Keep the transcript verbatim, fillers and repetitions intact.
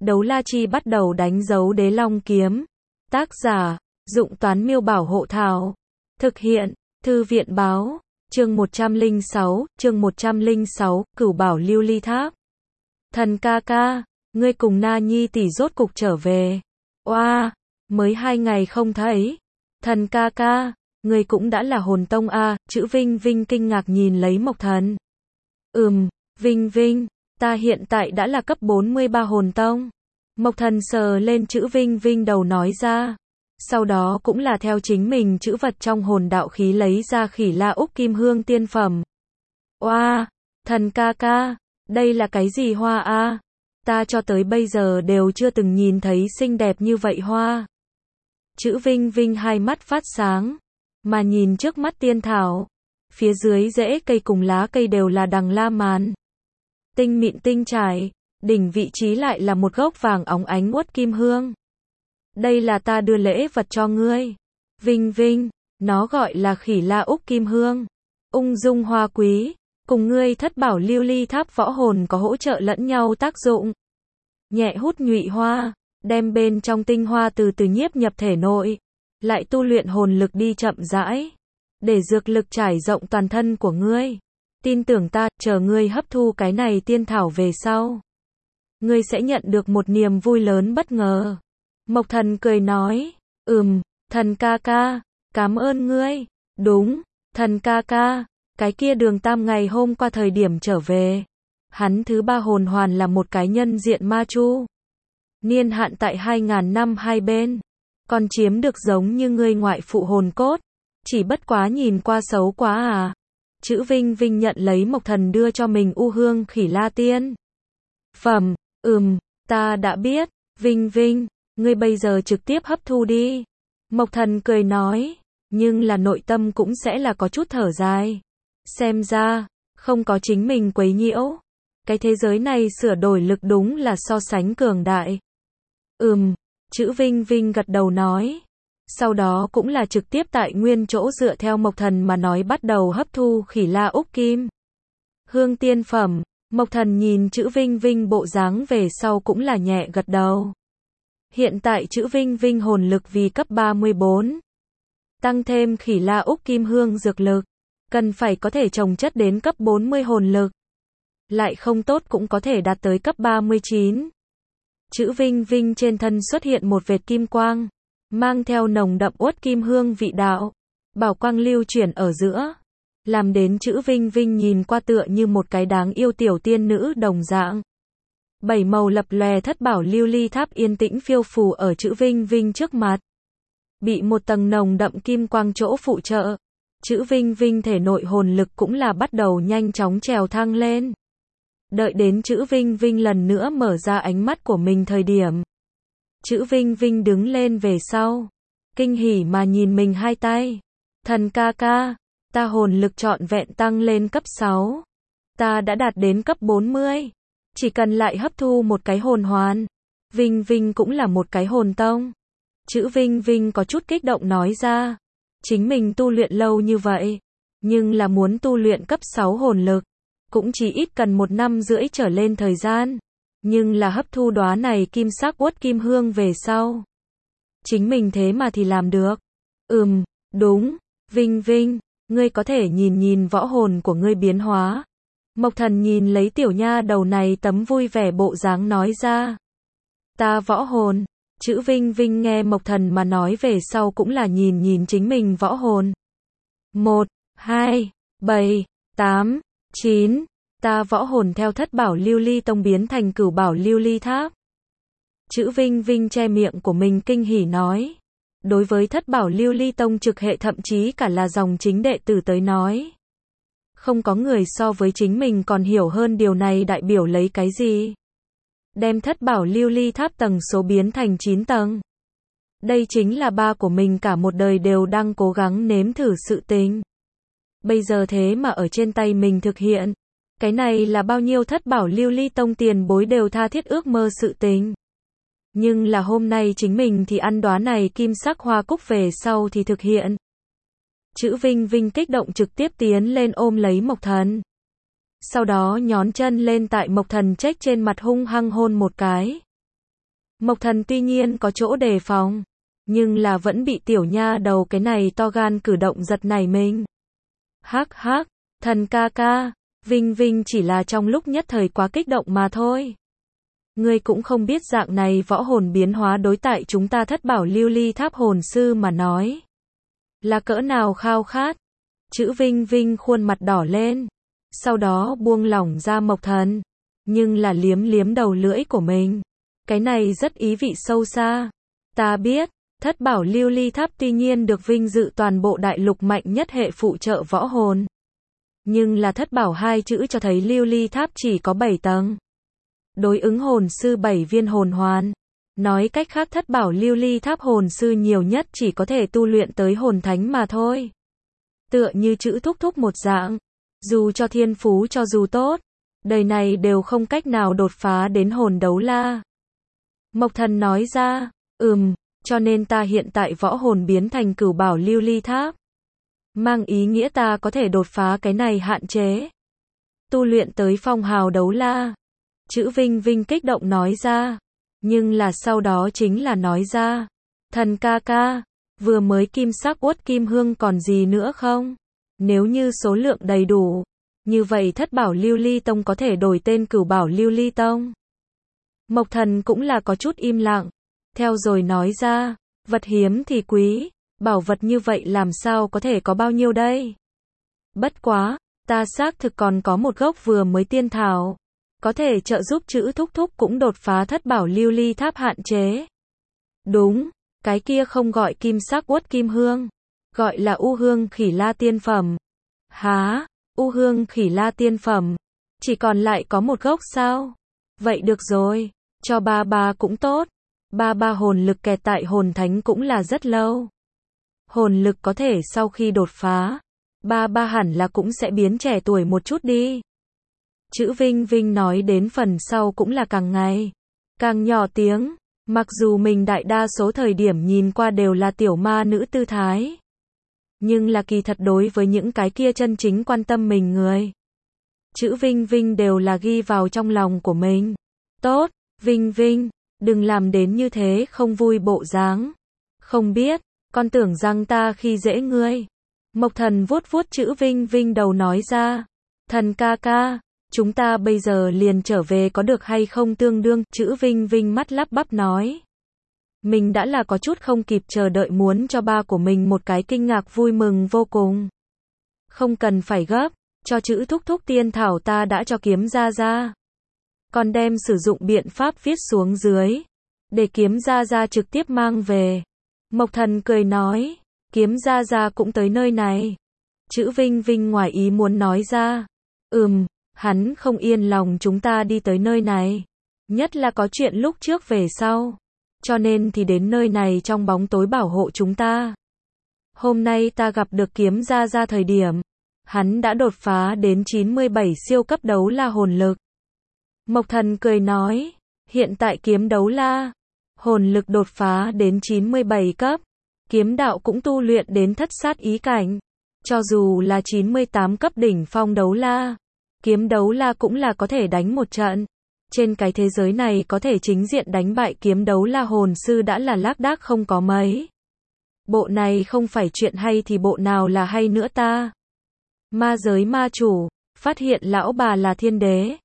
Đấu la chi bắt đầu đánh dấu đế long kiếm. Tác giả, Dụng Toán Miêu Bảo Hộ Thảo. Thực hiện, Thư viện Báo. Chương một trăm lẻ sáu, chương một trăm lẻ sáu, Cửu Bảo Lưu Ly Tháp. Thần ca ca, ngươi cùng Na Nhi tỷ rốt cục trở về. Oa, wow, mới hai ngày không thấy. Thần ca ca, ngươi cũng đã là hồn tông a, chữ Vinh Vinh kinh ngạc nhìn lấy Mộc Thần. Ừm, Vinh Vinh, ta hiện tại đã là cấp bốn mươi ba hồn tông. Mộc Thần sờ lên chữ Vinh Vinh đầu nói ra. Sau đó cũng là theo chính mình chữ vật trong hồn đạo khí lấy ra Khỉ La Úc Kim Hương tiên phẩm. Oa, wow, thần ca ca, đây là cái gì hoa a? Ta cho tới bây giờ đều chưa từng nhìn thấy xinh đẹp như vậy hoa. Chữ Vinh Vinh hai mắt phát sáng, mà nhìn trước mắt tiên thảo, phía dưới rễ cây cùng lá cây đều là đằng la màn. Tinh mịn tinh trải, đỉnh vị trí lại là một gốc vàng óng ánh uất kim hương. Đây là ta đưa lễ vật cho ngươi. Vinh Vinh, nó gọi là Khỉ La Úc Kim Hương. Ung dung hoa quý, cùng ngươi thất bảo lưu ly tháp võ hồn có hỗ trợ lẫn nhau tác dụng. Nhẹ hút nhụy hoa, đem bên trong tinh hoa từ từ nhiếp nhập thể nội, lại tu luyện hồn lực đi chậm rãi, để dược lực trải rộng toàn thân của ngươi. Tin tưởng ta, chờ ngươi hấp thu cái này tiên thảo về sau, ngươi sẽ nhận được một niềm vui lớn bất ngờ. Mộc Thần cười nói, ừm, thần ca ca, cảm ơn ngươi. Đúng, thần ca ca, cái kia Đường Tam ngày hôm qua thời điểm trở về, hắn thứ ba hồn hoàn là một cái nhân diện ma chu. Niên hạn tại hai ngàn năm hai bên, còn chiếm được giống như ngươi ngoại phụ hồn cốt, chỉ bất quá nhìn qua xấu quá à. Chữ Vinh Vinh nhận lấy Mộc Thần đưa cho mình U Hương Khỉ La tiên phẩm, ừm, ta đã biết, Vinh Vinh, ngươi bây giờ trực tiếp hấp thu đi. Mộc Thần cười nói, nhưng là nội tâm cũng sẽ là có chút thở dài. Xem ra, không có chính mình quấy nhiễu, cái thế giới này sửa đổi lực đúng là so sánh cường đại. Ừm, chữ Vinh Vinh gật đầu nói. Sau đó cũng là trực tiếp tại nguyên chỗ dựa theo Mộc Thần mà nói bắt đầu hấp thu Khỉ La Úc Kim Hương tiên phẩm. Mộc Thần nhìn chữ Vinh Vinh bộ dáng về sau cũng là nhẹ gật đầu. Hiện tại chữ Vinh Vinh hồn lực vì cấp ba mươi bốn. Tăng thêm Khỉ La Úc Kim Hương dược lực, cần phải có thể trồng chất đến cấp bốn mươi hồn lực. Lại không tốt cũng có thể đạt tới cấp ba mươi chín. Chữ Vinh Vinh trên thân xuất hiện một vệt kim quang, mang theo nồng đậm uất kim hương vị đạo. Bảo quang lưu chuyển ở giữa, làm đến chữ Vinh Vinh nhìn qua tựa như một cái đáng yêu tiểu tiên nữ đồng dạng. Bảy màu lập lòe thất bảo lưu ly tháp yên tĩnh phiêu phù ở chữ Vinh Vinh trước mặt. Bị một tầng nồng đậm kim quang chỗ phụ trợ, chữ Vinh Vinh thể nội hồn lực cũng là bắt đầu nhanh chóng trèo thăng lên. Đợi đến chữ Vinh Vinh lần nữa mở ra ánh mắt của mình thời điểm, chữ Vinh Vinh đứng lên về sau, kinh hỉ mà nhìn mình hai tay. Thần ca ca, ta hồn lực trọn vẹn tăng lên cấp sáu. Ta đã đạt đến cấp bốn mươi. Chỉ cần lại hấp thu một cái hồn hoàn, Vinh Vinh cũng là một cái hồn tông. Chữ Vinh Vinh có chút kích động nói ra, chính mình tu luyện lâu như vậy, nhưng là muốn tu luyện cấp sáu hồn lực, cũng chỉ ít cần một năm rưỡi trở lên thời gian. Nhưng là hấp thu đóa này kim sắc uất kim hương về sau, chính mình thế mà thì làm được. Ừm, đúng, Vinh Vinh, ngươi có thể nhìn nhìn võ hồn của ngươi biến hóa. Mộc Thần nhìn lấy tiểu nha đầu này tấm vui vẻ bộ dáng nói ra. Ta võ hồn. Chữ Vinh Vinh nghe Mộc Thần mà nói về sau cũng là nhìn nhìn chính mình võ hồn. Một, hai, bảy, tám, chín. Ta võ hồn theo thất bảo lưu ly tông biến thành cửu bảo lưu ly tháp. Chữ Vinh Vinh che miệng của mình kinh hỉ nói. Đối với thất bảo lưu ly tông trực hệ thậm chí cả là dòng chính đệ tử tới nói, không có người so với chính mình còn hiểu hơn điều này đại biểu lấy cái gì. Đem thất bảo lưu ly tháp tầng số biến thành chín tầng. Đây chính là ba của mình cả một đời đều đang cố gắng nếm thử sự tình. Bây giờ thế mà ở trên tay mình thực hiện. Cái này là bao nhiêu thất bảo lưu ly tông tiền bối đều tha thiết ước mơ sự tình. Nhưng là hôm nay chính mình thì ăn đóa này kim sắc hoa cúc về sau thì thực hiện. Chữ Vinh Vinh kích động trực tiếp tiến lên ôm lấy Mộc Thần. Sau đó nhón chân lên tại Mộc Thần trách trên mặt hung hăng hôn một cái. Mộc Thần tuy nhiên có chỗ đề phòng, nhưng là vẫn bị tiểu nha đầu cái này to gan cử động giật nảy mình. Hắc hắc, Thần ca ca, Vinh Vinh chỉ là trong lúc nhất thời quá kích động mà thôi. Ngươi cũng không biết dạng này võ hồn biến hóa đối tại chúng ta Thất Bảo Lưu Ly Tháp hồn sư mà nói là cỡ nào khao khát. Chữ Vinh Vinh khuôn mặt đỏ lên, sau đó buông lỏng ra Mộc Thần, nhưng là liếm liếm đầu lưỡi của mình. Cái này rất ý vị sâu xa. Ta biết, Thất Bảo Lưu Ly Tháp tuy nhiên được vinh dự toàn bộ đại lục mạnh nhất hệ phụ trợ võ hồn. Nhưng là Thất Bảo hai chữ cho thấy Lưu Ly Tháp chỉ có bảy tầng. Đối ứng hồn sư bảy viên hồn hoàn. Nói cách khác Thất Bảo Lưu Ly Tháp hồn sư nhiều nhất chỉ có thể tu luyện tới hồn thánh mà thôi. Tựa như chữ thúc thúc một dạng. Dù cho thiên phú cho dù tốt, đời này đều không cách nào đột phá đến hồn đấu la. Mộc Thần nói ra, ừm, cho nên ta hiện tại võ hồn biến thành Cửu Bảo Lưu Ly Tháp. Mang ý nghĩa ta có thể đột phá cái này hạn chế. Tu luyện tới phong hào đấu la. Chữ Vinh Vinh kích động nói ra. Nhưng là sau đó chính là nói ra. Thần ca ca, vừa mới kim sắc uất kim hương còn gì nữa không? Nếu như số lượng đầy đủ, như vậy Thất Bảo Lưu Ly Tông có thể đổi tên Cửu Bảo Lưu Ly Tông. Mộc Thần cũng là có chút im lặng. Theo rồi nói ra, vật hiếm thì quý, bảo vật như vậy làm sao có thể có bao nhiêu đây? Bất quá, ta xác thực còn có một gốc vừa mới tiên thảo, có thể trợ giúp chữ thúc thúc cũng đột phá Thất Bảo Lưu Ly Tháp hạn chế. Đúng, cái kia không gọi kim sắc uất kim hương, gọi là u hương khỉ la tiên phẩm. Há, u hương khỉ la tiên phẩm, chỉ còn lại có một gốc sao? Vậy được rồi, cho ba ba cũng tốt. Ba ba hồn lực kẹt tại hồn thánh cũng là rất lâu. Hồn lực có thể sau khi đột phá, ba ba hẳn là cũng sẽ biến trẻ tuổi một chút đi. Chữ Vinh Vinh nói đến phần sau cũng là càng ngày càng nhỏ tiếng, mặc dù mình đại đa số thời điểm nhìn qua đều là tiểu ma nữ tư thái. Nhưng là kỳ thật đối với những cái kia chân chính quan tâm mình người. Chữ Vinh Vinh đều là ghi vào trong lòng của mình. Tốt, Vinh Vinh, đừng làm đến như thế không vui bộ dáng. Không biết, con tưởng rằng ta khi dễ ngươi. Mộc Thần vuốt vuốt chữ Vinh Vinh đầu nói ra. Thần ca ca, chúng ta bây giờ liền trở về có được hay không tương đương, chữ Vinh Vinh mắt lắp bắp nói. Mình đã là có chút không kịp chờ đợi muốn cho ba của mình một cái kinh ngạc vui mừng vô cùng. Không cần phải gấp, cho chữ thúc thúc tiên thảo ta đã cho kiếm ra ra. Còn đem sử dụng biện pháp viết xuống dưới, để kiếm ra ra trực tiếp mang về. Mộc Thần cười nói, kiếm ra ra cũng tới nơi này. Chữ Vinh Vinh ngoài ý muốn nói ra, ừm, hắn không yên lòng chúng ta đi tới nơi này. Nhất là có chuyện lúc trước về sau. Cho nên thì đến nơi này trong bóng tối bảo hộ chúng ta. Hôm nay ta gặp được kiếm ra ra thời điểm, hắn đã đột phá đến chín mươi bảy siêu cấp đấu la hồn lực. Mộc Thần cười nói, hiện tại kiếm đấu la, hồn lực đột phá đến chín mươi bảy cấp, kiếm đạo cũng tu luyện đến thất sát ý cảnh. Cho dù là chín mươi tám cấp đỉnh phong đấu la, kiếm đấu la cũng là có thể đánh một trận. Trên cái thế giới này có thể chính diện đánh bại kiếm đấu la hồn sư đã là lác đác không có mấy. Bộ này không phải chuyện hay thì bộ nào là hay nữa ta? Ma giới ma chủ, phát hiện lão bà là thiên đế.